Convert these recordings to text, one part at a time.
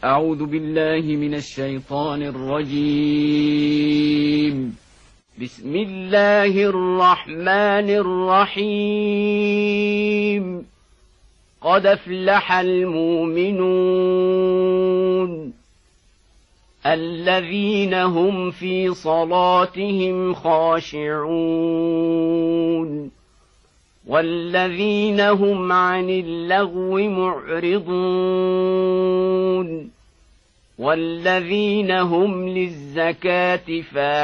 أعوذ بالله من الشيطان الرجيم. بسم الله الرحمن الرحيم. قد أفلح المؤمنون الذين هم في صلاتهم خاشعون والذين هم عن اللغو معرضون والذين هم للزكاة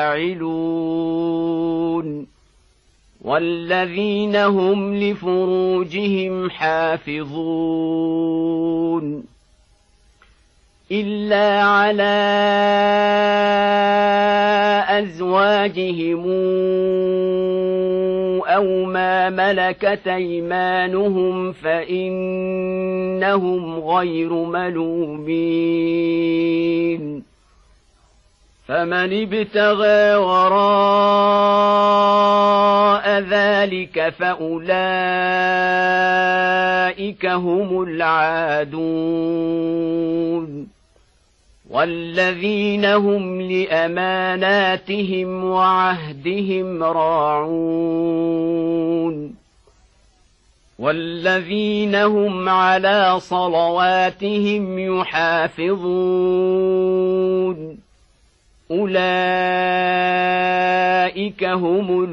فاعلون والذين هم لفروجهم حافظون إلا على أزواجهم أو ما ملكت أيمانهم فإنهم غير ملومين فمن ابتغى وراء ذلك فأولئك هم العادون والذين هم لأماناتهم وعهدهم راعون والذين هم على صلواتهم يحافظون أولئك هم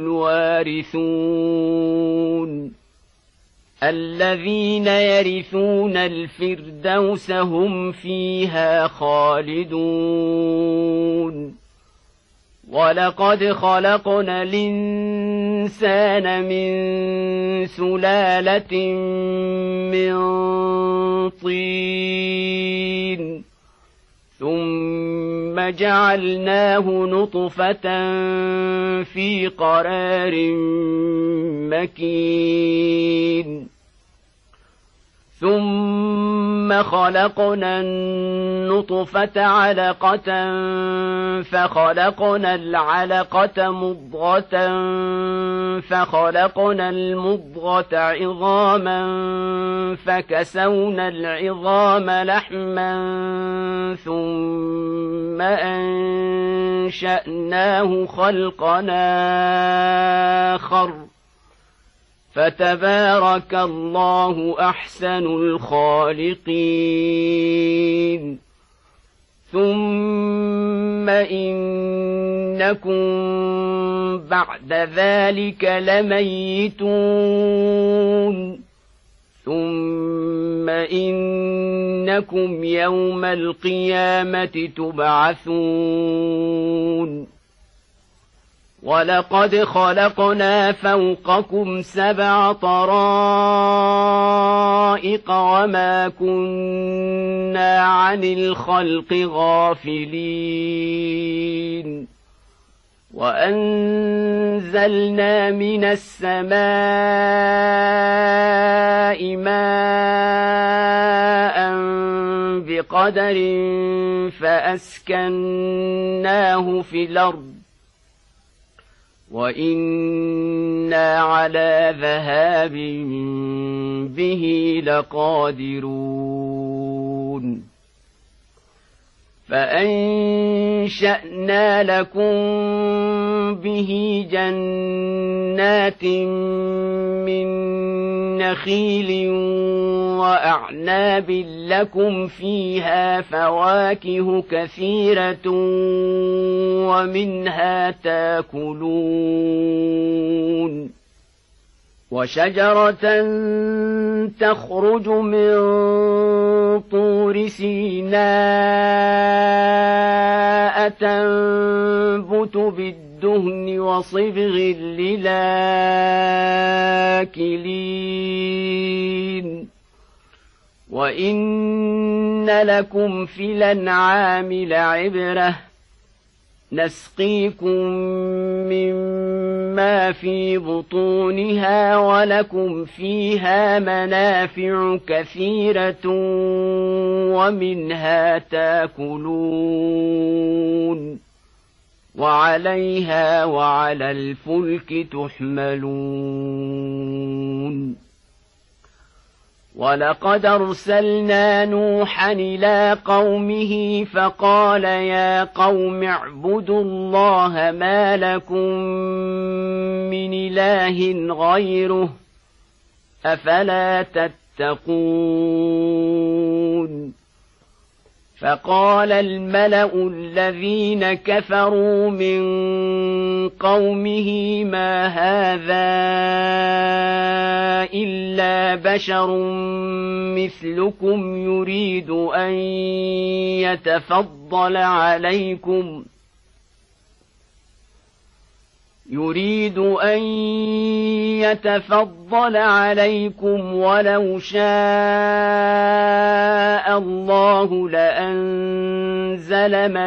الوارثون الذين يرثون الفردوس هم فيها خالدون ولقد خلقنا الإنسان من سلالة من طين ثم جعلناه نطفة في قرار مكين ثم خلقنا النطفة علقة فخلقنا العلقة مضغة فخلقنا المضغة عظاما فكسونا العظام لحما ثم أنشأناه خلقا آخر فتبارك الله أحسن الخالقين ثم إنكم بعد ذلك لميتون ثم إنكم يوم القيامة تبعثون ولقد خلقنا فوقكم 7 طرائق وما كنا عن الخلق غافلين وأنزلنا من السماء ماء بقدر فأسكناه في الأرض وإنا على ذهاب به لقادرون فأنشأنا لكم به جنات من نخيل وأعناب لكم فيها فواكه كثيرة ومنها تاكلون وشجرة تخرج من طور سيناء تنبت بالدهن وصبغ للآكلين وإن لكم في الأنعام لعبرة نسقيكم مما في بطونها ولكم فيها منافع كثيرة ومنها تاكلون وعليها وعلى الفلك تحملون ولقد أرسلنا نوحا إلى قومه فقال يا قوم اعبدوا الله ما لكم من إله غيره أفلا تتقون فقال الملأ الذين كفروا من قومه ما هذا إلا بشر مثلكم يريد أن يتفضل عليكم ولو شاء الله لأنزل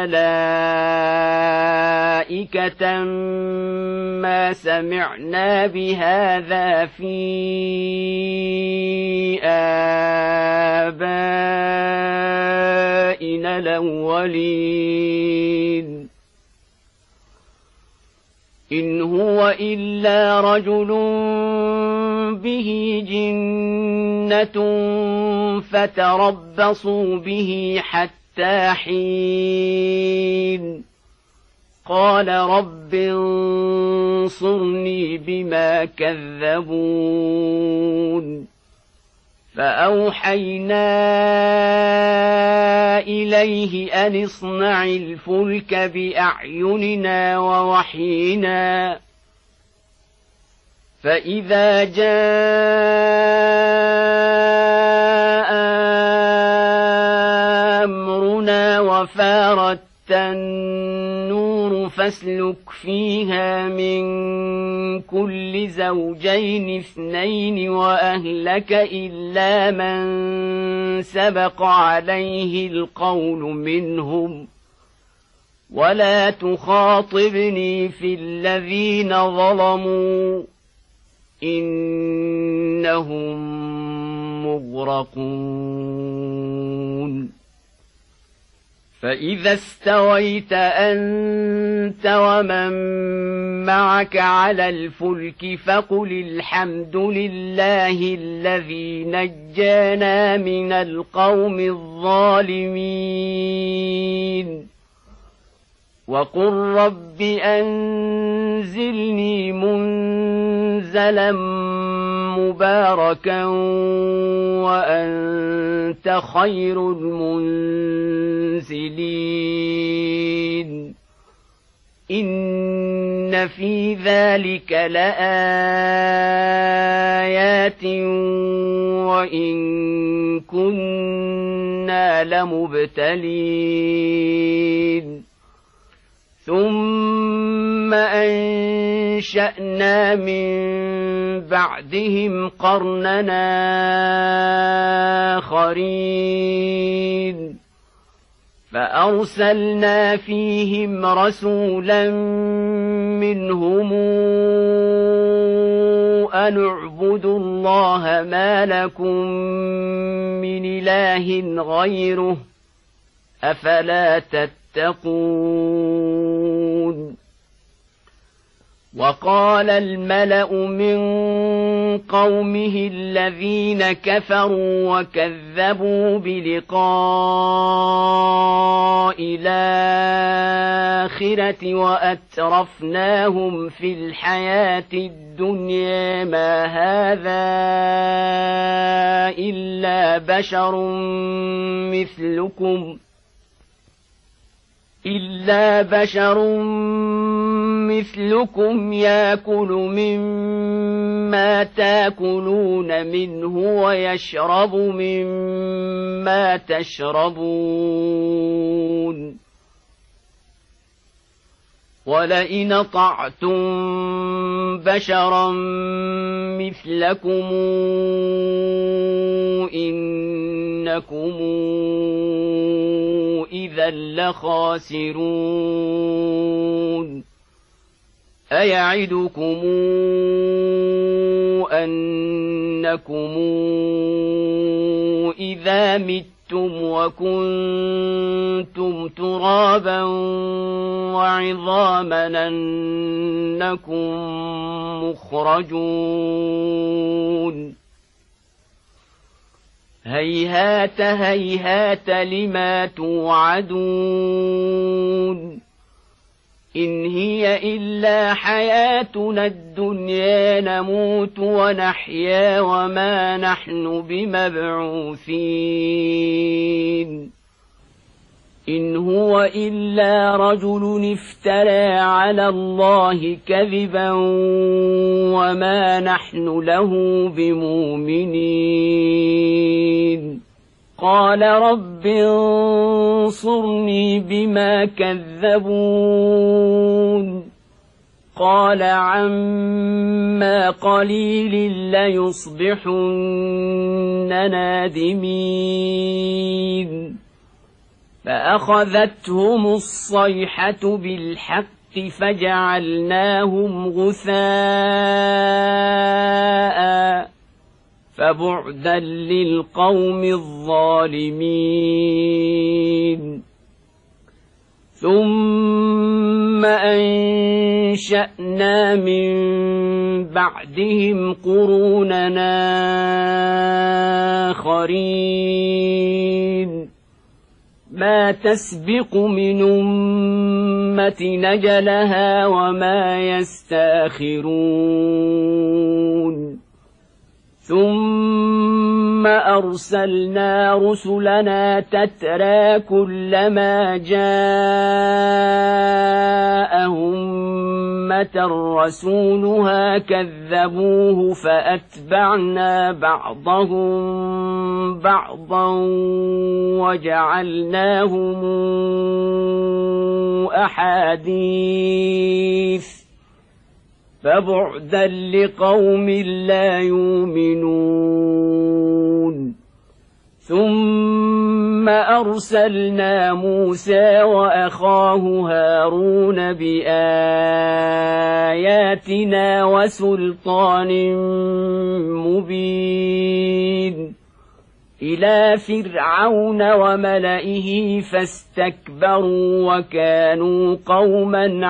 ملائكة ما سمعنا بهذا في آبائنا الأولين إن هو إلا رجل به جنة فتربصوا به حتى حين قال رب انصرني بما كذبون فأوحينا إليه أن اصنع الفلك بأعيننا ووحينا فإذا جاء أمرنا وفارت النور فاسلك فيها من كل زوجين اثنين وأهلك إلا من سبق عليه القول منهم ولا تخاطبني في الذين ظلموا إنهم مغرقون فإذا استويت أنت ومن معك على الفلك فقل الحمد لله الذي نجانا من القوم الظالمين وقل رب أنزلني منزلا مباركا وأنت خير المنزلين إن في ذلك لآيات وإن كنا لمبتلين ثم أنشأنا من بعدهم قرننا آخرين فأرسلنا فيهم رسولا منهم أن اعبدوا الله ما لكم من إله غيره أفلا تتقون وقال الملأ من قومه الذين كفروا وكذبوا بلقاء الآخرة وأترفناهم في الحياة الدنيا ما هذا إلا بشر مثلكم يأكل مما تأكلون منه ويشرب مما تشربون ولئن أطعتم بشرا مثلكم إنكم إذا لخاسرون أيعدكم أنكم إذا متم وكنتم ترابا وعظاما أنكم مخرجون هيهات هيهات لما توعدون إن هي إلا حياتنا الدنيا نموت ونحيا وما نحن بمبعوثين إن هو إلا رجل افترى على الله كذبا وما نحن له بمؤمنين قال رب انصرني بما كذبون قال عما قليل ليصبحن نادمين فأخذتهم الصيحة بالحق فجعلناهم غثاء فبعدا للقوم الظالمين ثم أنشأنا من بعدهم قروننا آخرين ما تسبق من أمة نجلها وما يستاخرون ثم أرسلنا رسلنا تترى كلما جاء أمة رسولها كذبوه فأتبعنا بعضهم بعضا وجعلناهم أحاديث فبعدا لقوم لا يؤمنون ثم أرسلنا موسى وأخاه هارون بآياتنا وسلطان مبين إلى فرعون وملئه فاستكبروا وكانوا قوما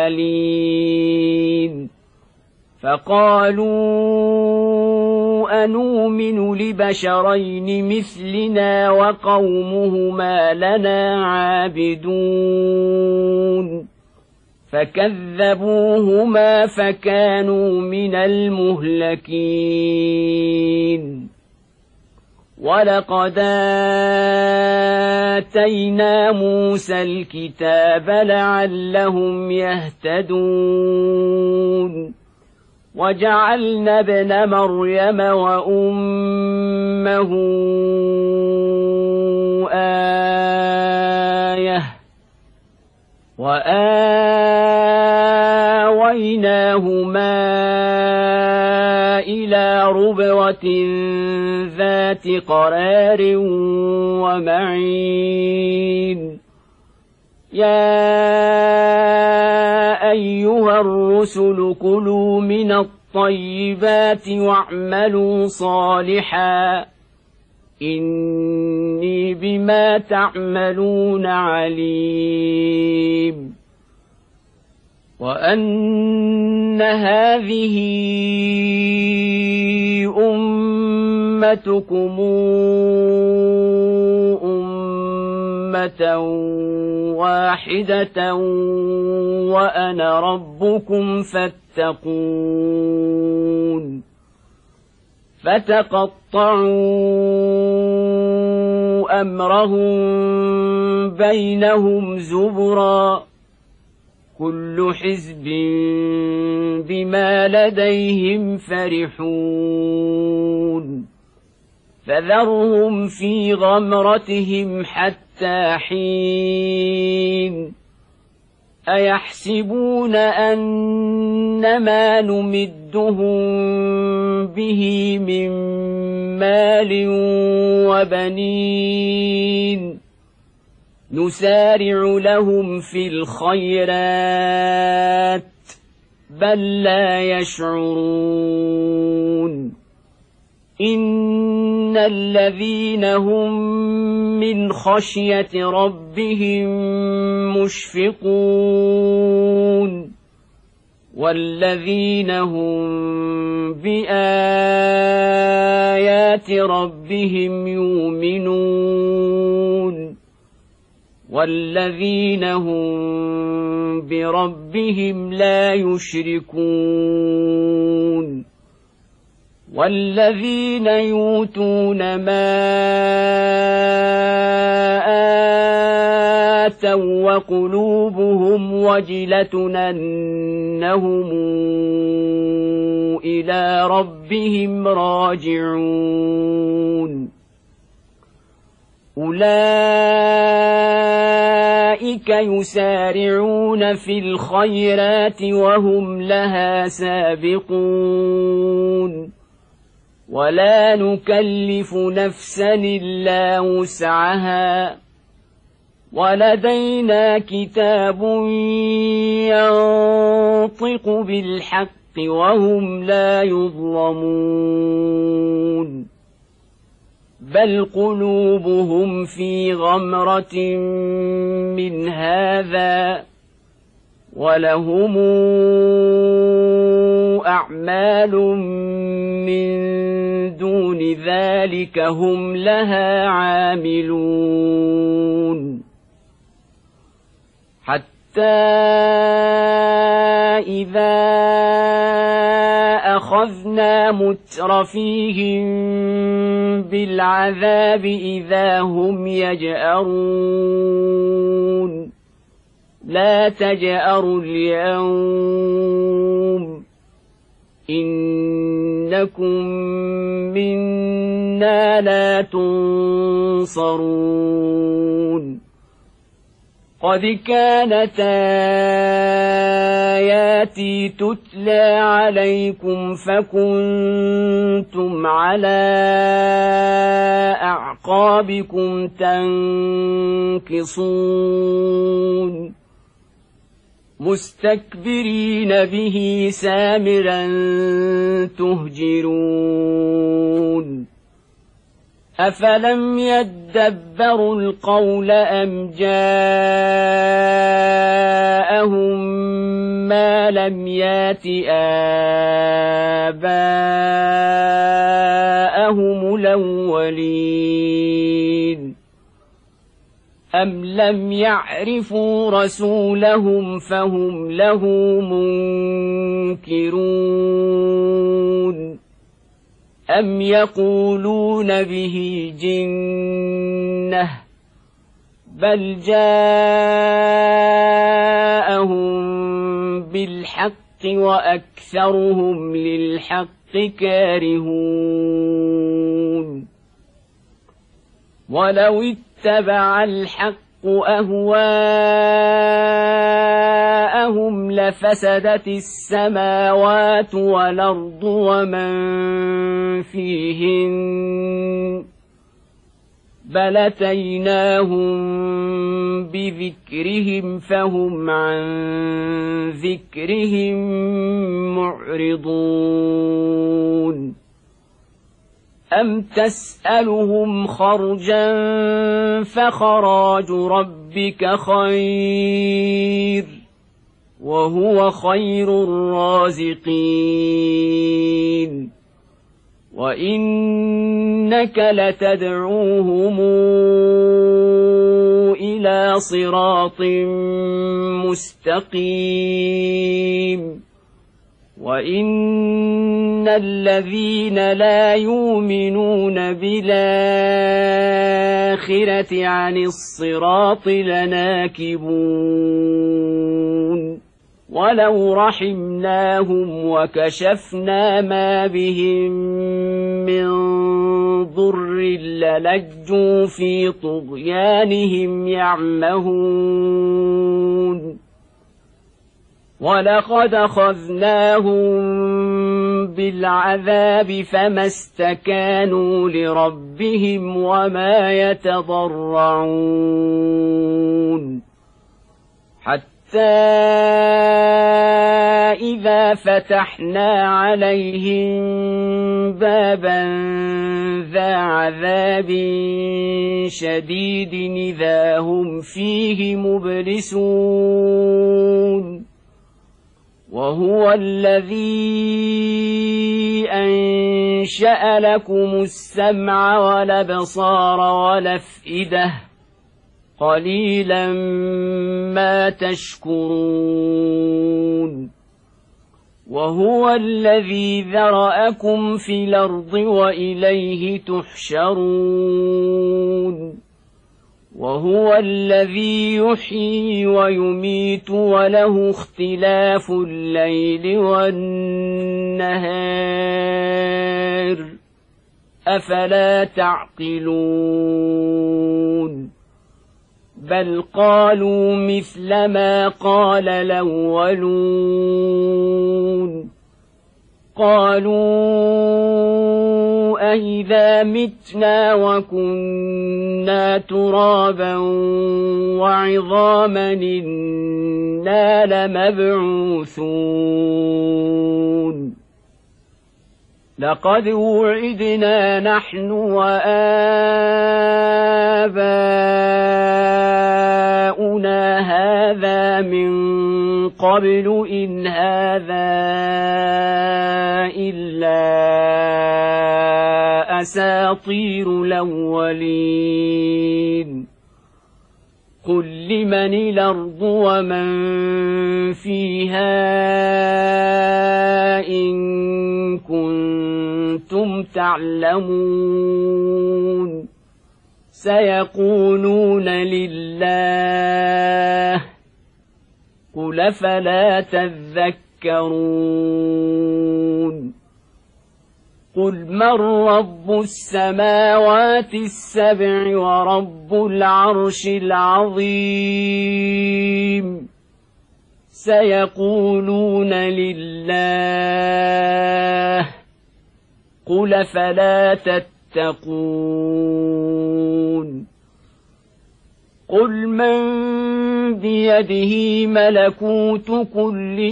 عالين فقالوا أنؤمن لبشرين مثلنا وقومهما لنا عابدون فكذبوهما فكانوا من المهلكين ولقد آتينا موسى الكتاب لعلهم يهتدون وجعلنا ابن مريم وأمه آية وآويناهما إلى ربوة ذات قرار ومعين يا أيها الرسل كلوا من الطيبات واعملوا صالحا إني بما تعملون عليم وأن هذه أمتكم أمة واحدة وأنا ربكم فاتقون فتقطعوا أمرهم بينهم زبرا كل حزب بما لديهم فرحون فذرهم في غمرتهم حتى حين أيحسبون أنما نمدهم به من مال وبنين نسارع لهم في الخيرات بل لا يشعرون إن الذين هم من خشية ربهم مشفقون والذين هم بآيات ربهم يؤمنون والذين هم بربهم لا يشركون والذين يؤتون ما آتوا وقلوبهم وجلة أنهم إلى ربهم راجعون أولئك يسارعون في الخيرات وهم لها سابقون ولا نكلف نفسا إلا وسعها ولدينا كتاب ينطق بالحق وهم لا يظلمون بل قلوبهم في غمرة من هذا ولهم أعمال من دون ذلك هم لها عاملون حتى إذا أخذنا مترفيهم بالعذاب إذا هم يجأرون لا تجأروا اليوم إنكم منا لا تنصرون قد كانت آياتي تتلى عليكم فكنتم على أعقابكم تنكصون مستكبرين به سامرا تهجرون أفلم يدبروا القول أم جاءهم ما لم يات آباءهم الأولين أم لم يعرفوا رسولهم فهم له منكرون أم يقولون به جنة بل جاءهم بالحق وأكثرهم للحق كارهون ولو اتبع الحق أهواءهم لفسدت السماوات والأرض ومن فيهن بل أتيناهم بذكرهم فهم عن ذكرهم معرضون أم تسألهم خرجا فخراج ربك خير وهو خير الرازقين وإنك لتدعوهم إلى صراط مستقيم وإن الذين لا يؤمنون بالآخرة عن الصراط لناكبون ولو رحمناهم وكشفنا ما بهم من ضر للجوا في طغيانهم يعمهون ولقد أخذناهم بالعذاب فما استكانوا لربهم وما يتضرعون حتى إذا فتحنا عليهم بابا ذا عذاب شديد إذا هم فيه مبلسون وهو الذي أنشأ لكم السمع والأبصار والأفئدة قليلا ما تشكرون وهو الذي ذرأكم في الأرض وإليه تحشرون وهو الذي يحيي ويميت وله اختلاف الليل والنهار أفلا تعقلون بل قالوا مثل ما قال الأولون قالوا أإذا متنا وكنا ترابا وعظاما إنا لمبعوثون لقد وعدنا نحن وآباؤنا هذا من قبل إن هذا إلا أساطير الأولين قل لمن الأرض ومن فيها إن كنتم تعلمون سيقولون لله قل فلا تذكرون قل من رب السماوات السبع ورب العرش العظيم سيقولون لله قل فلا تتقون قل من بيده ملكوت كل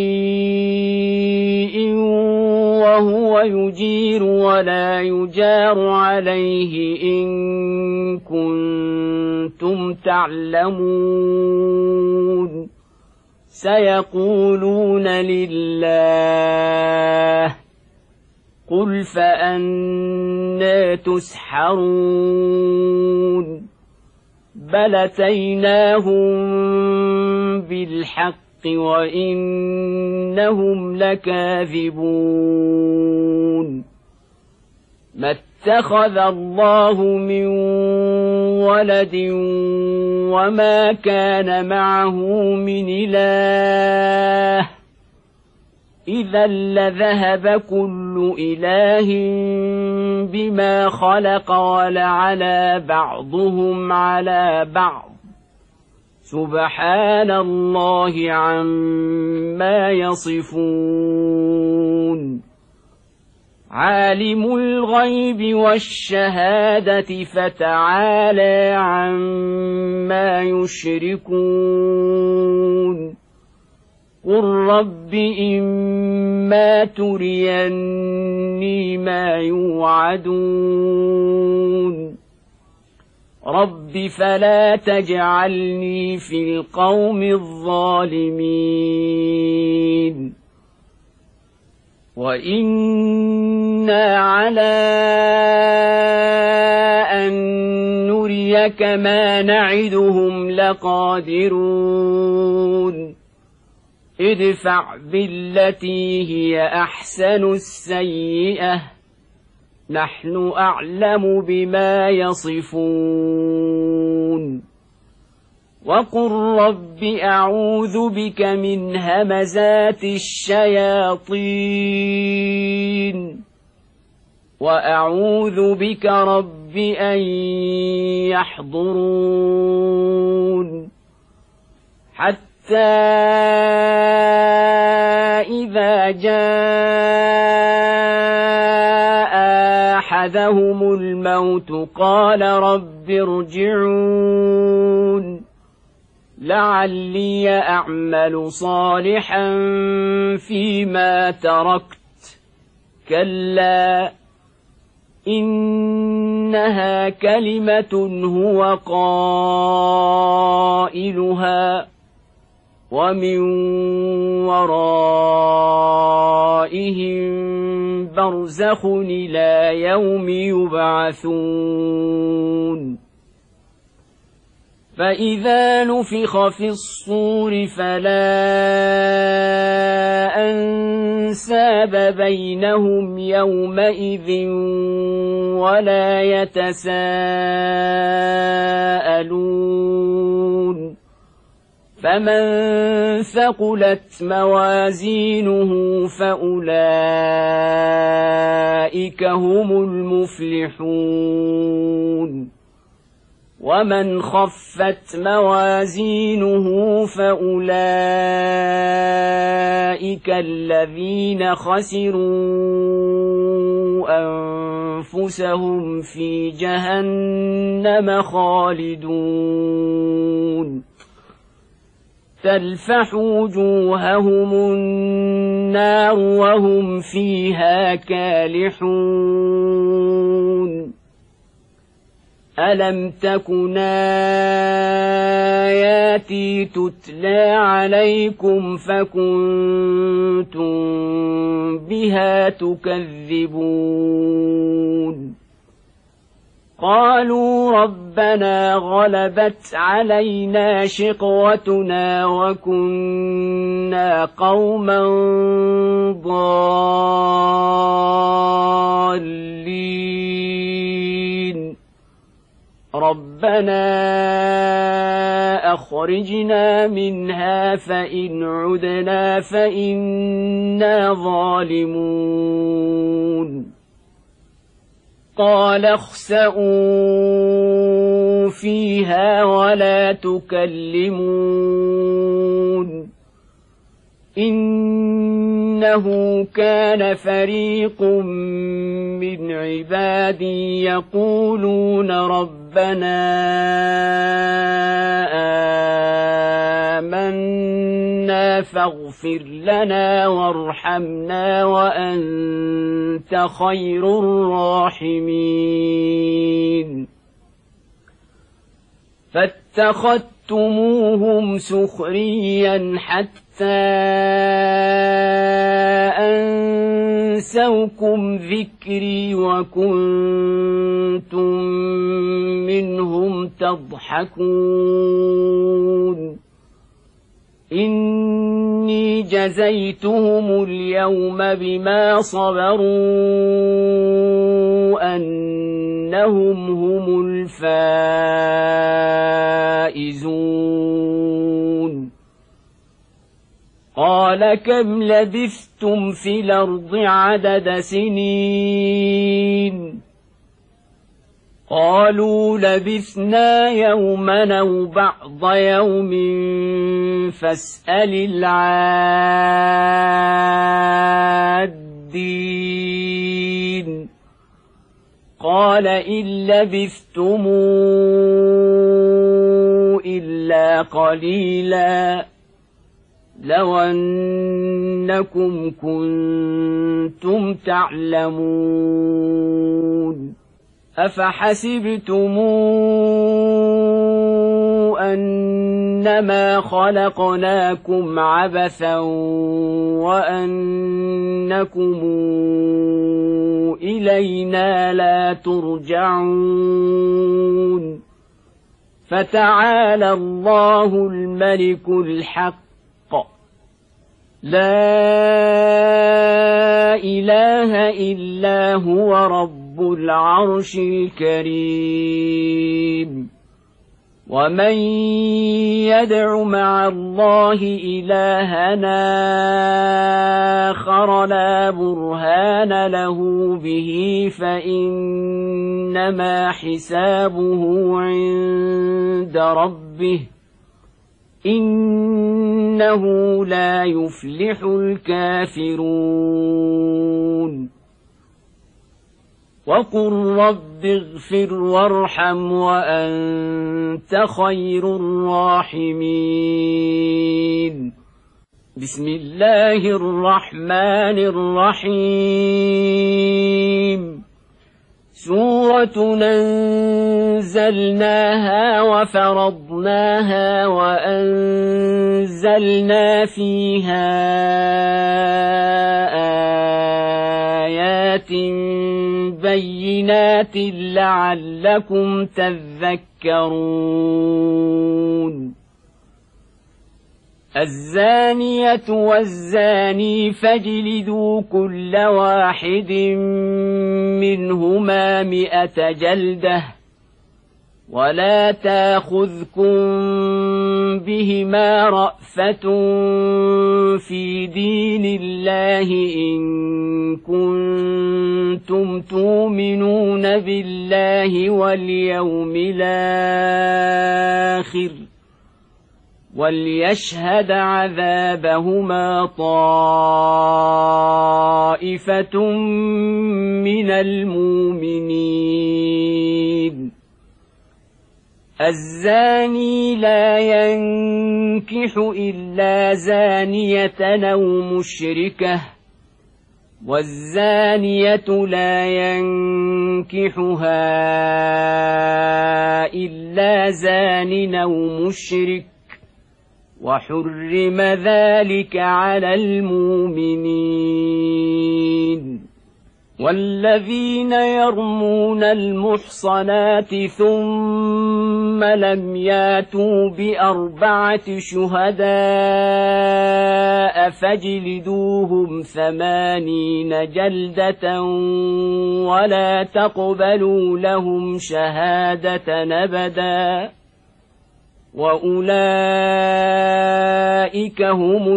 شيء وهو يجير ولا يجار عليه إن كنتم تعلمون سيقولون لله قل فأنى تسحرون بل أتيناهم بالحق وإنهم لكاذبون ما اتخذ الله من ولد وما كان معه من إله إذا لذهب كل إله بما خلق ولعلى بعضهم على بعض سبحان الله عما يصفون عالم الغيب والشهادة فتعالى عما يشركون قل رب إما تريني ما يوعدون رب فلا تجعلني في القوم الظالمين وإنا على أن نريك ما نعدهم لقادرون ادفع بالتي هي أحسن السيئة نحن أعلم بما يصفون وقل رب أعوذ بك من همزات الشياطين وأعوذ بك رب أن يحضرون حتى إذا جاء أحدهم الموت قال رب ارجعون لعلي أعمل صالحا فيما تركت كلا إنها كلمة هو قائلها ومن ورائهم برزخ إلى يوم يبعثون فإذا نفخ في الصور فلا أنساب بينهم يومئذ ولا يتساءلون فمن ثقلت موازينه فأولئك هم المفلحون ومن خفت موازينه فأولئك الذين خسروا أنفسهم في جهنم خالدون تلفح وجوههم النار وهم فيها كالحون ألم تكن آياتي تتلى عليكم فكنتم بها تكذبون قالوا ربنا غلبت علينا شقوتنا وكنا قوما ضالين ربنا أخرجنا منها فإن عدنا فإنا ظالمون قال اخسئوا فيها ولا تكلمون إنه كان فريق من عبادي يقولون ربنا آمنا فاغفر لنا وارحمنا وأنت خير الراحمين فاتخذتموهم سخريا حتى أنسوكم ذكري وكنتم منهم تضحكون إني جزيتهم اليوم بما صبروا أنهم هم الفائزون قال كم لبثتم في الأرض عدد سنين قالوا لبثنا يوما أو بعض يوم فاسأل العادين قال إن لبثتم إلا قليلا لو أنكم كنتم تعلمون أفحسبتم أنما خلقناكم عبثا وأنكم إلينا لا ترجعون فتعالى الله الملك الحق لا إله إلا هو رب العرش الكريم ومن يدع مع الله إلهنا آخر لا برهان له به فإنما حسابه عند ربه إنه لا يفلح الكافرون وقل رب اغفر وارحم وأنت خير الراحمين بسم الله الرحمن الرحيم سورة أنزلناها وفرضناها وأنزلنا فيها آيات بينات لعلكم تذكرون الزانية والزاني فاجلدوا كل واحد منهما 100 جلدة ولا تاخذكم بهما رأفة في دين الله إن كنتم تؤمنون بالله واليوم الآخر وليشهد عذابهما طائفة من المؤمنين الزاني لا ينكح إلا زانية أو مشركة والزانية لا ينكحها إلا زان أو مشرك وحرم ذلك على المؤمنين والذين يرمون المحصنات ثم لم ياتوا ب4 شهداء فاجلدوهم 80 جلدة ولا تقبلوا لهم شهادة أبدا وأولئك هم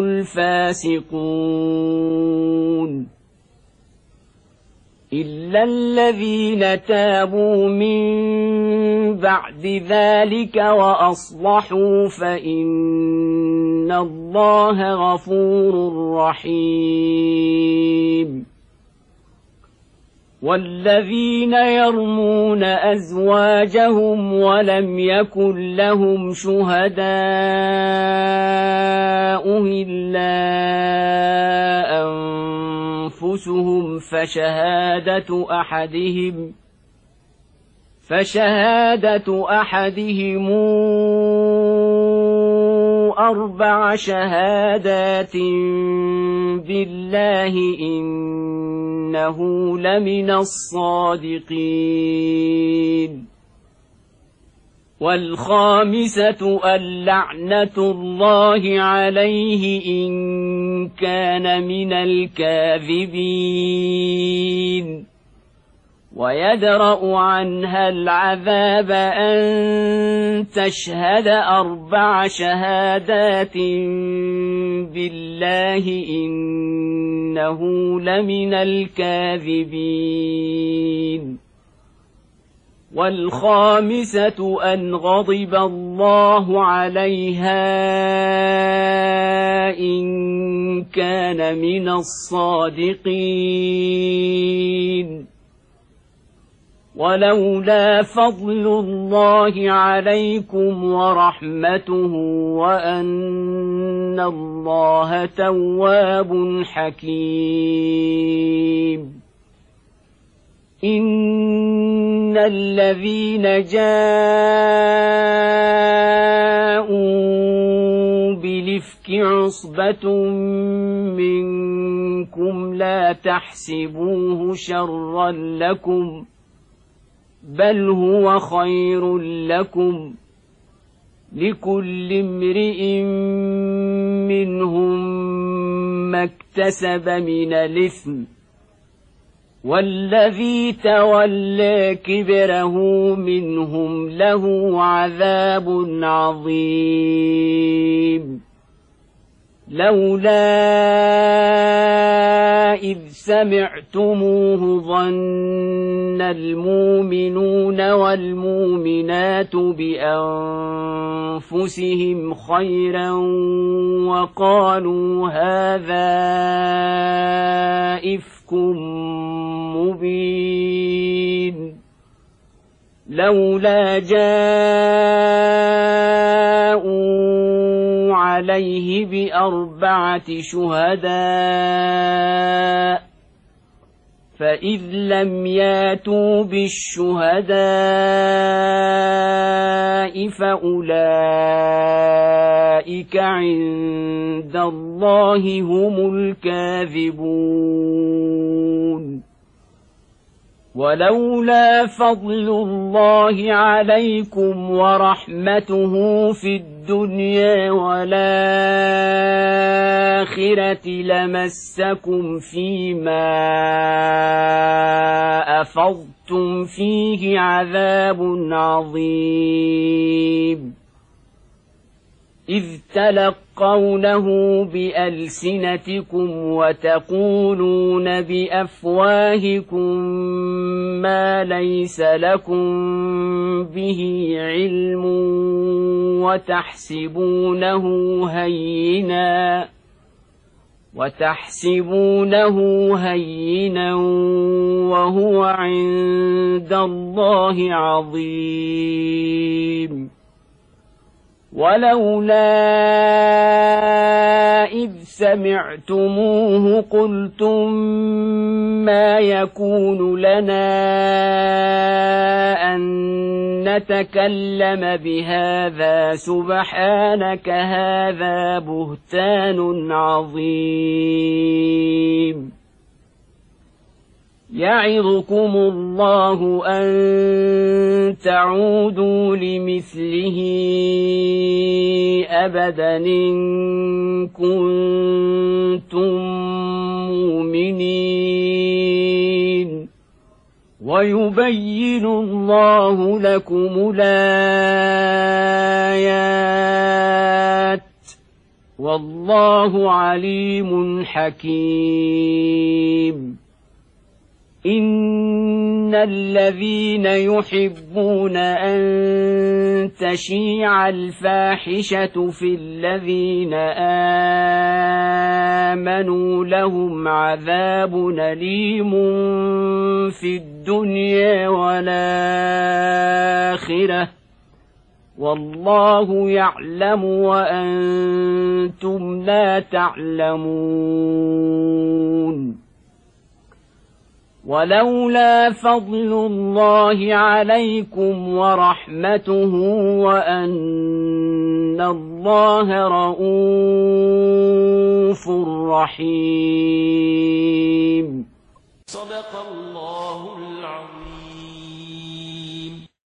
الفاسقون إلا الذين تابوا من بعد ذلك وأصلحوا فإن الله غفور رحيم والذين يرمون أزواجهم ولم يكن لهم شهداء إلا أنفسهم فشهادة أحدهم 4 شهادات بالله إنه لمن الصادقين والخامسة اللعنة الله عليه إن كان من الكاذبين ويدرأ عنها العذاب أن تشهد 4 شهادات بالله إنه لمن الكاذبين والخامسة أن غضب الله عليها إن كان من الصادقين ولولا فضل الله عليكم ورحمته وأن الله تواب حكيم إن الذين جاءوا بالإفك عصبة منكم لا تحسبوه شرا لكم بل هو خير لكم لكل امرئ منهم ما اكتسب من الإثم والذي تولى كبره منهم له عذاب عظيم لولا إذ سمعتموه ظن المؤمنون والمؤمنات بأنفسهم خيرا وقالوا هذا إفك مبين لولا جاءوا عليه ب4 شهداء فإذ لم ياتوا بالشهداء فأولئك عند الله هم الكاذبون ولولا فضل الله عليكم ورحمته في الدنيا والآخرة لمسكم فيما أفضتم فيه عذاب عظيم إذ تلقونه بألسنتكم وتقولون بأفواهكم ما ليس لكم به علم وتحسبونه هينا وهو عند الله عظيم ولولا إذ سمعتموه قلتم ما يكون لنا أن نتكلم بهذا سبحانك هذا بهتان عظيم يعظكم الله أن تعودوا لمثله أبدا إن كنتم مؤمنين ويبين الله لكم الآيات والله عليم حكيم إن الذين يحبون أن تشيع الفاحشة في الذين آمنوا لهم عذاب أليم في الدنيا والآخرة والله يعلم وأنتم لا تعلمون ولولا فضل الله عليكم ورحمته وأن الله رءوف رحيم صدق الله العظيم.